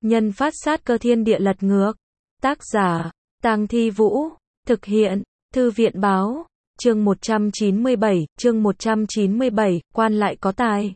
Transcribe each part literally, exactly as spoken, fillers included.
Nhân phát sát cơ thiên địa lật ngược. Tác giả, Tang Thi Vũ. Thực hiện, Thư viện Báo. Chương một trăm chín mươi bảy, chương một trăm chín mươi bảy, quan lại có tài.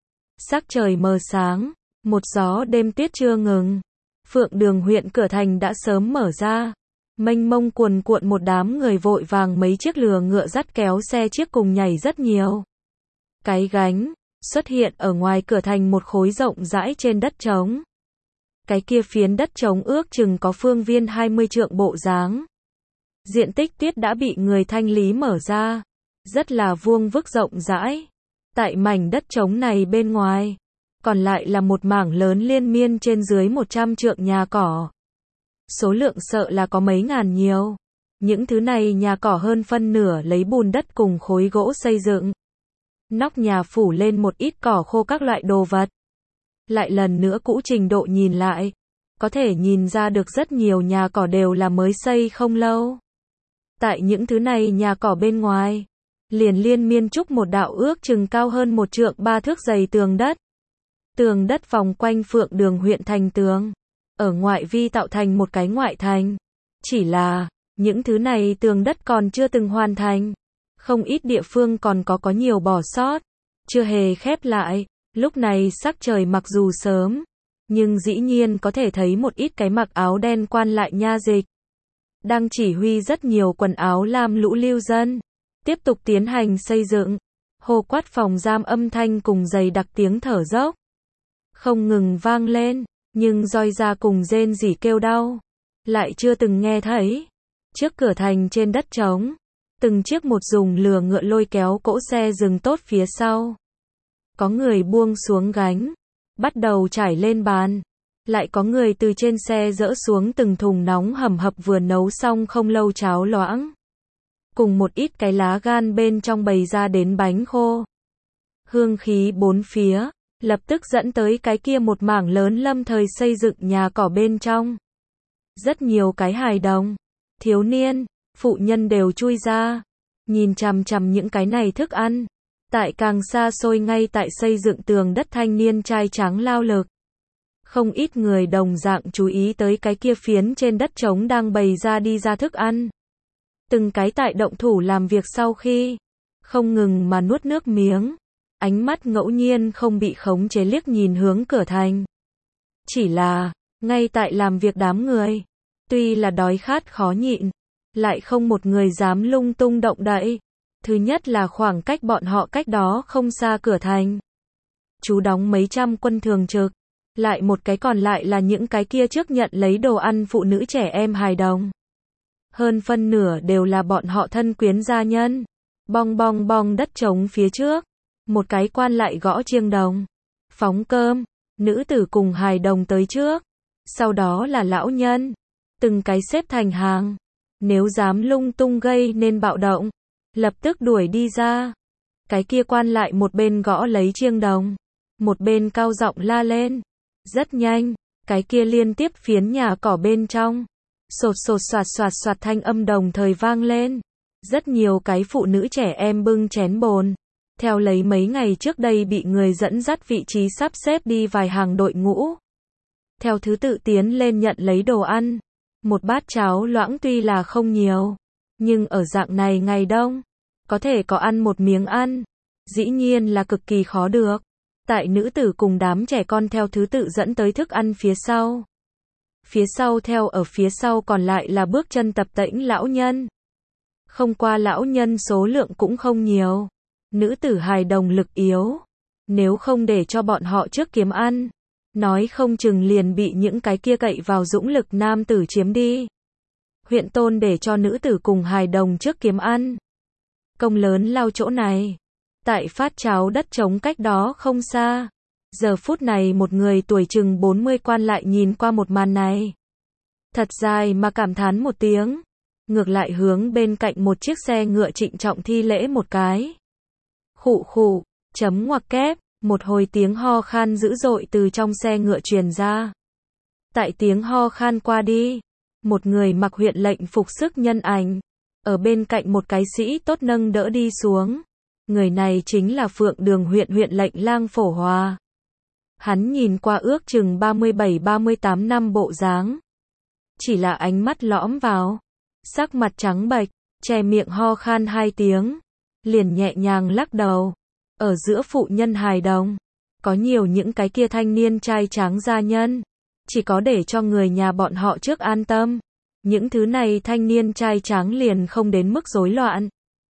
Sắc trời mờ sáng, một gió đêm tuyết chưa ngừng. Phượng Đường huyện cửa thành đã sớm mở ra. Mênh mông cuồn cuộn một đám người vội vàng, mấy chiếc lừa ngựa dắt kéo xe chiếc cùng nhảy rất nhiều. Cái gánh xuất hiện ở ngoài cửa thành một khối rộng rãi trên đất trống. Cái kia phiến đất trống ước chừng có phương viên hai mươi trượng bộ dáng. Diện tích tuyết đã bị người thanh lý mở ra, rất là vuông vức rộng rãi. Tại mảnh đất trống này bên ngoài, còn lại là một mảng lớn liên miên trên dưới một trăm trượng nhà cỏ. Số lượng sợ là có mấy ngàn nhiều. Những thứ này nhà cỏ hơn phân nửa lấy bùn đất cùng khối gỗ xây dựng. Nóc nhà phủ lên một ít cỏ khô các loại đồ vật. Lại lần nữa cũ trình độ nhìn lại, có thể nhìn ra được rất nhiều nhà cỏ đều là mới xây không lâu. Tại những thứ này nhà cỏ bên ngoài, liền liên miên trúc một đạo ước chừng cao hơn một trượng ba thước dày tường đất. Tường đất vòng quanh Phượng Đường huyện thành tường, ở ngoại vi tạo thành một cái ngoại thành. Chỉ là, những thứ này tường đất còn chưa từng hoàn thành. Không ít địa phương còn có có nhiều bỏ sót, chưa hề khép lại. Lúc này sắc trời mặc dù sớm, nhưng dĩ nhiên có thể thấy một ít cái mặc áo đen quan lại nha dịch đang chỉ huy rất nhiều quần áo lam lũ lưu dân tiếp tục tiến hành xây dựng. Hô quát phòng giam âm thanh cùng dày đặc tiếng thở dốc không ngừng vang lên, nhưng roi ra cùng rên rỉ kêu đau lại chưa từng nghe thấy. Trước cửa thành trên đất trống, từng chiếc một dùng lừa ngựa lôi kéo cỗ xe dừng tốt phía sau. Có người buông xuống gánh, bắt đầu trải lên bàn. Lại có người từ trên xe dỡ xuống từng thùng nóng hầm hập vừa nấu xong không lâu cháo loãng. Cùng một ít cái lá gan bên trong bày ra đến bánh khô. Hương khí bốn phía, lập tức dẫn tới cái kia một mảng lớn lâm thời xây dựng nhà cỏ bên trong. Rất nhiều cái hài đồng, thiếu niên, phụ nhân đều chui ra, nhìn chằm chằm những cái này thức ăn. Tại càng xa xôi ngay tại xây dựng tường đất thanh niên trai trắng lao lực. Không ít người đồng dạng chú ý tới cái kia phiến trên đất trống đang bày ra đi ra thức ăn. Từng cái tại động thủ làm việc sau khi không ngừng mà nuốt nước miếng, ánh mắt ngẫu nhiên không bị khống chế liếc nhìn hướng cửa thành. Chỉ là, ngay tại làm việc đám người, tuy là đói khát khó nhịn, lại không một người dám lung tung động đậy. Thứ nhất là khoảng cách bọn họ cách đó không xa cửa thành. Chú đóng mấy trăm quân thường trực. Lại một cái còn lại là những cái kia trước nhận lấy đồ ăn phụ nữ trẻ em hài đồng. Hơn phân nửa đều là bọn họ thân quyến gia nhân. Bong bong bong đất trống phía trước. Một cái quan lại gõ chiêng đồng. Phóng cơm. Nữ tử cùng hài đồng tới trước. Sau đó là lão nhân. Từng cái xếp thành hàng. Nếu dám lung tung gây nên bạo động, lập tức đuổi đi ra. Cái kia quan lại một bên gõ lấy chiêng đồng, một bên cao giọng la lên. Rất nhanh, cái kia liên tiếp phiến nhà cỏ bên trong, sột sột soạt soạt soạt thanh âm đồng thời vang lên. Rất nhiều cái phụ nữ trẻ em bưng chén bồn, theo lấy mấy ngày trước đây bị người dẫn dắt vị trí sắp xếp đi vài hàng đội ngũ. Theo thứ tự tiến lên nhận lấy đồ ăn. Một bát cháo loãng tuy là không nhiều, nhưng ở dạng này ngày đông, có thể có ăn một miếng ăn, dĩ nhiên là cực kỳ khó được. Tại nữ tử cùng đám trẻ con theo thứ tự dẫn tới thức ăn phía sau. Phía sau theo ở phía sau còn lại là bước chân tập tễnh lão nhân. Không qua lão nhân số lượng cũng không nhiều. Nữ tử hài đồng lực yếu. Nếu không để cho bọn họ trước kiếm ăn, nói không chừng liền bị những cái kia cậy vào dũng lực nam tử chiếm đi. Huyện tôn để cho nữ tử cùng hài đồng trước kiếm ăn. Công lớn lao chỗ này. Tại phát cháo đất trống cách đó không xa. Giờ phút này một người tuổi chừng bốn mươi quan lại nhìn qua một màn này. Thật dài mà cảm thán một tiếng. Ngược lại hướng bên cạnh một chiếc xe ngựa trịnh trọng thi lễ một cái. Khụ khụ, chấm ngoặc kép, một hồi tiếng ho khan dữ dội từ trong xe ngựa truyền ra. Tại tiếng ho khan qua đi, một người mặc huyện lệnh phục sức nhân ảnh, ở bên cạnh một cái sĩ tốt nâng đỡ đi xuống. Người này chính là Phượng Đường huyện huyện lệnh Lang Phổ Hòa. Hắn nhìn qua ước chừng ba mươi bảy ba mươi tám năm bộ dáng. Chỉ là ánh mắt lõm vào, sắc mặt trắng bệch, che miệng ho khan hai tiếng, liền nhẹ nhàng lắc đầu. Ở giữa phụ nhân hài đồng, có nhiều những cái kia thanh niên trai tráng gia nhân, chỉ có để cho người nhà bọn họ trước an tâm. Những thứ này thanh niên trai tráng liền không đến mức rối loạn.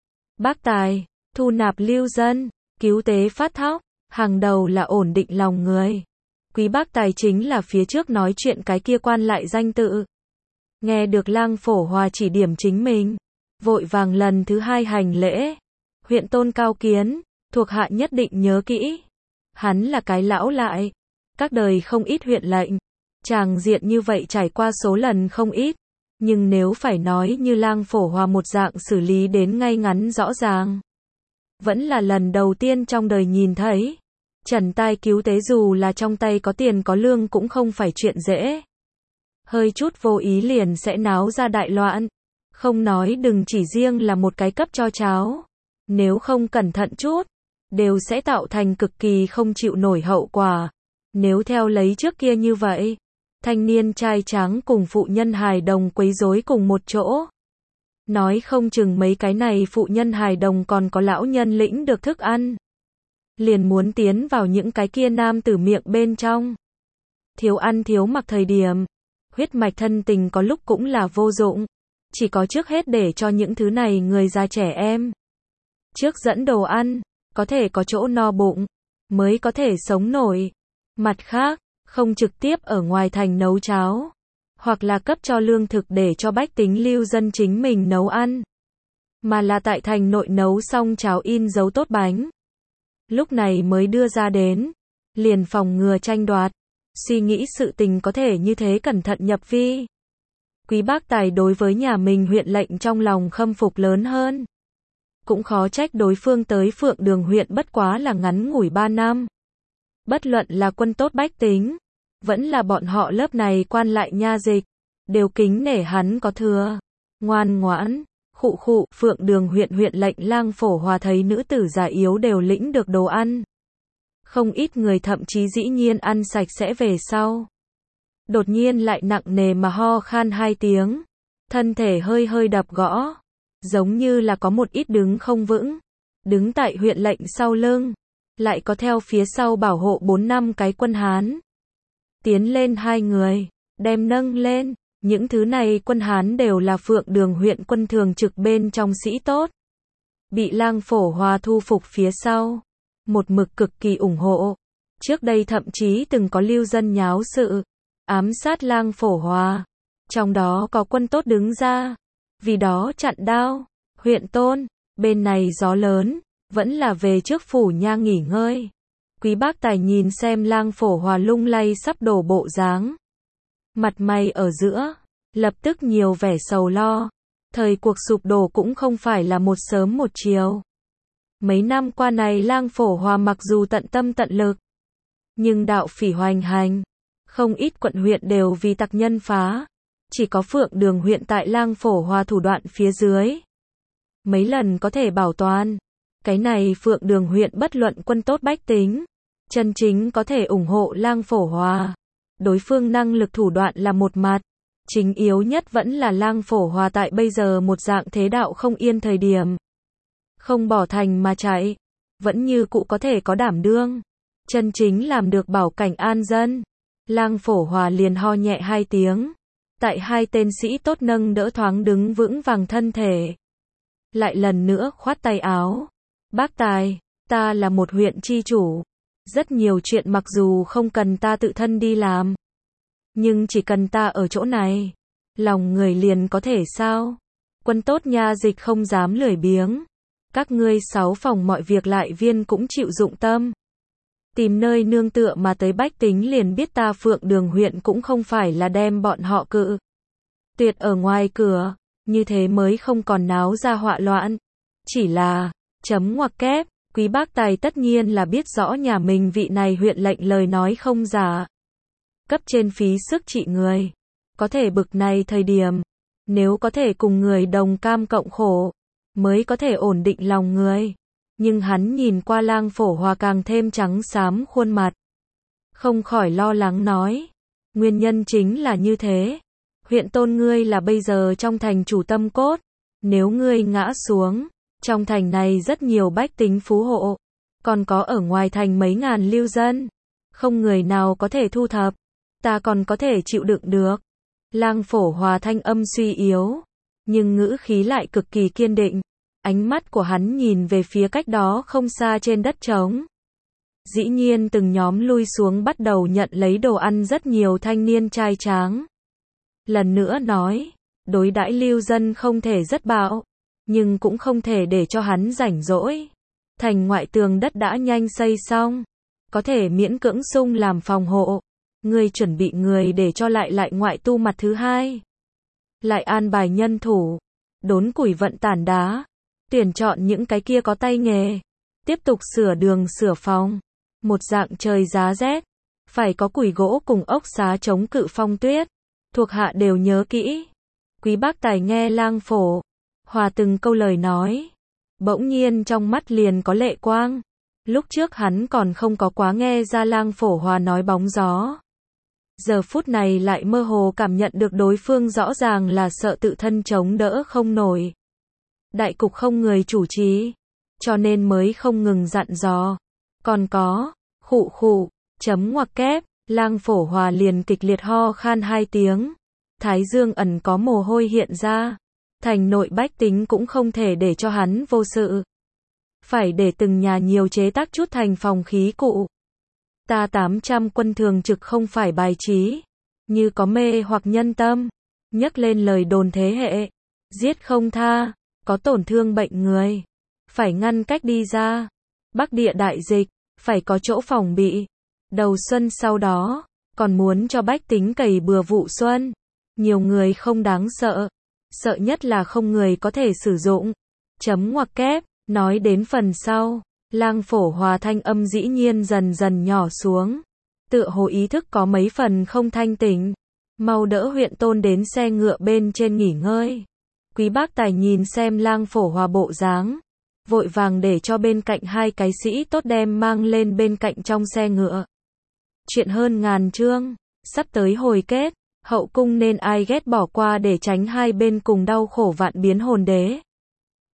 Bác tài, thu nạp lưu dân, cứu tế phát thóc, hàng đầu là ổn định lòng người. Quý bác tài chính là phía trước nói chuyện cái kia quan lại danh tự. Nghe được Lang Phổ Hòa chỉ điểm chính mình, vội vàng lần thứ hai hành lễ. Huyện tôn cao kiến, thuộc hạ nhất định nhớ kỹ. Hắn là cái lão lại, các đời không ít huyện lệnh, tràng diện như vậy trải qua số lần không ít. Nhưng nếu phải nói như Lang Phổ Hòa một dạng xử lý đến ngay ngắn rõ ràng, vẫn là lần đầu tiên trong đời nhìn thấy. Trần tai cứu tế dù là trong tay có tiền có lương cũng không phải chuyện dễ. Hơi chút vô ý liền sẽ náo ra đại loạn. Không nói đừng chỉ riêng là một cái cấp cho cháo. Nếu không cẩn thận chút, đều sẽ tạo thành cực kỳ không chịu nổi hậu quả. Nếu theo lấy trước kia như vậy, thanh niên trai tráng cùng phụ nhân hài đồng quấy rối cùng một chỗ. Nói không chừng mấy cái này phụ nhân hài đồng còn có lão nhân lĩnh được thức ăn. Liền muốn tiến vào những cái kia nam tử miệng bên trong. Thiếu ăn thiếu mặc thời điểm, huyết mạch thân tình có lúc cũng là vô dụng. Chỉ có trước hết để cho những thứ này người già trẻ em trước dẫn đồ ăn, có thể có chỗ no bụng, mới có thể sống nổi. Mặt khác, không trực tiếp ở ngoài thành nấu cháo, hoặc là cấp cho lương thực để cho bách tính lưu dân chính mình nấu ăn, mà là tại thành nội nấu xong cháo in dấu tốt bánh. Lúc này mới đưa ra đến, liền phòng ngừa tranh đoạt, suy nghĩ sự tình có thể như thế cẩn thận nhập vi. Quý bác tài đối với nhà mình huyện lệnh trong lòng khâm phục lớn hơn. Cũng khó trách đối phương tới Phượng Đường huyện bất quá là ngắn ngủi ba năm. Bất luận là quân tốt bách tính, vẫn là bọn họ lớp này quan lại nha dịch, đều kính nể hắn có thừa, ngoan ngoãn. Khụ khụ, Phượng Đường huyện huyện lệnh Lang Phổ Hòa thấy nữ tử già yếu đều lĩnh được đồ ăn. Không ít người thậm chí dĩ nhiên ăn sạch sẽ về sau. Đột nhiên lại nặng nề mà ho khan hai tiếng, thân thể hơi hơi đập gõ, giống như là có một ít đứng không vững. Đứng tại huyện lệnh sau lưng, lại có theo phía sau bảo hộ bốn năm cái quân Hán. Tiến lên hai người, đem nâng lên. Những thứ này quân Hán đều là Phượng Đường huyện quân thường trực bên trong sĩ tốt. Bị Lang Phổ Hòa thu phục phía sau, một mực cực kỳ ủng hộ. Trước đây thậm chí từng có lưu dân nháo sự, ám sát Lang Phổ Hòa. Trong đó có quân tốt đứng ra, vì đó chặn đao. Huyện tôn, bên này gió lớn, vẫn là về trước phủ nha nghỉ ngơi. Quý bác tài nhìn xem Lang Phổ Hòa lung lay sắp đổ bộ dáng. Mặt mày ở giữa, lập tức nhiều vẻ sầu lo. Thời cuộc sụp đổ cũng không phải là một sớm một chiều. Mấy năm qua này Lang Phổ Hòa mặc dù tận tâm tận lực, nhưng đạo phỉ hoành hành, không ít quận huyện đều vì tặc nhân phá. Chỉ có Phượng Đường huyện tại Lang Phổ Hòa thủ đoạn phía dưới, mấy lần có thể bảo toàn. Cái này Phượng Đường huyện bất luận quân tốt bách tính, chân chính có thể ủng hộ Lang Phổ Hòa. Đối phương năng lực thủ đoạn là một mặt, chính yếu nhất vẫn là Lang Phổ Hòa tại bây giờ một dạng thế đạo không yên thời điểm. Không bỏ thành mà chạy, vẫn như cụ có thể có đảm đương, chân chính làm được bảo cảnh an dân. Lang Phổ Hòa liền ho nhẹ hai tiếng, tại hai tên sĩ tốt nâng đỡ thoáng đứng vững vàng thân thể. Lại lần nữa khoát tay áo. Bác tài, ta là một huyện chi chủ. Rất nhiều chuyện mặc dù không cần ta tự thân đi làm, nhưng chỉ cần ta ở chỗ này, lòng người liền có thể sao. Quân tốt nha dịch không dám lười biếng. Các ngươi sáu phòng mọi việc lại viên cũng chịu dụng tâm. Tìm nơi nương tựa mà tới bách tính liền biết ta Phượng Đường huyện cũng không phải là đem bọn họ cự tuyệt ở ngoài cửa, như thế mới không còn náo ra họa loạn. Chỉ là, chấm ngoặc kép, quý bác tài tất nhiên là biết rõ nhà mình vị này huyện lệnh lời nói không giả. Cấp trên phí sức trị người, có thể bực này thời điểm, nếu có thể cùng người đồng cam cộng khổ, mới có thể ổn định lòng người. Nhưng hắn nhìn qua Lang Phổ Hòa càng thêm trắng xám khuôn mặt. không khỏi lo lắng nói. Nguyên nhân chính là như thế. Huyện tôn ngươi là bây giờ trong thành chủ tâm cốt. Nếu ngươi ngã xuống, trong thành này rất nhiều bách tính phú hộ. Còn có ở ngoài thành mấy ngàn lưu dân. Không người nào có thể thu thập. Ta còn có thể chịu đựng được. Lang Phổ Hòa thanh âm suy yếu. Nhưng ngữ khí lại cực kỳ kiên định. Ánh mắt của hắn nhìn về phía cách đó không xa trên đất trống. Dĩ nhiên từng nhóm lui xuống bắt đầu nhận lấy đồ ăn rất nhiều thanh niên trai tráng. Lần nữa nói, đối đãi lưu dân không thể rất bạo, nhưng cũng không thể để cho hắn rảnh rỗi. Thành ngoại tường đất đã nhanh xây xong, có thể miễn cưỡng sung làm phòng hộ. Ngươi chuẩn bị người để cho lại lại ngoại tu mặt thứ hai. Lại an bài nhân thủ, đốn củi vận tản đá, tuyển chọn những cái kia có tay nghề, tiếp tục sửa đường sửa phòng. Một dạng trời giá rét, phải có củi gỗ cùng ốc xá chống cự phong tuyết. Thuộc hạ đều nhớ kỹ. Quý bác tài nghe Lang Phổ Hòa từng câu lời nói, bỗng nhiên trong mắt liền có lệ quang. Lúc trước hắn còn không có quá nghe ra Lang Phổ Hòa nói bóng gió. Giờ phút này lại mơ hồ cảm nhận được đối phương rõ ràng là sợ tự thân chống đỡ không nổi. Đại cục không người chủ trì, cho nên mới không ngừng dặn dò. Còn có, khụ khụ, chấm ngoặc kép, Lang Phổ Hòa liền kịch liệt ho khan hai tiếng. Thái dương ẩn có mồ hôi hiện ra. Thành nội bách tính cũng không thể để cho hắn vô sự. Phải để từng nhà nhiều chế tác chút thành phòng khí cụ. Ta tám trăm quân thường trực không phải bài trí. Như có mê hoặc nhân tâm. Nhắc lên lời đồn thế hệ. Giết không tha. Có tổn thương bệnh người. Phải ngăn cách đi ra. Bắc địa đại dịch. Phải có chỗ phòng bị. Đầu xuân sau đó. Còn muốn cho bách tính cày bừa vụ xuân. Nhiều người không đáng sợ. Sợ nhất là không người có thể sử dụng. Chấm ngoặc kép. Nói đến phần sau, Lang Phổ Hòa thanh âm dĩ nhiên dần dần nhỏ xuống. Tựa hồ ý thức có mấy phần không thanh tỉnh. Mau đỡ huyện tôn đến xe ngựa bên trên nghỉ ngơi. Quý bác tài nhìn xem Lang Phổ Hòa bộ dáng, vội vàng để cho bên cạnh hai cái sĩ tốt đem mang lên bên cạnh trong xe ngựa. Chuyện hơn ngàn chương, sắp tới hồi kết, hậu cung nên ai ghét bỏ qua để tránh hai bên cùng đau khổ vạn biến hồn đế.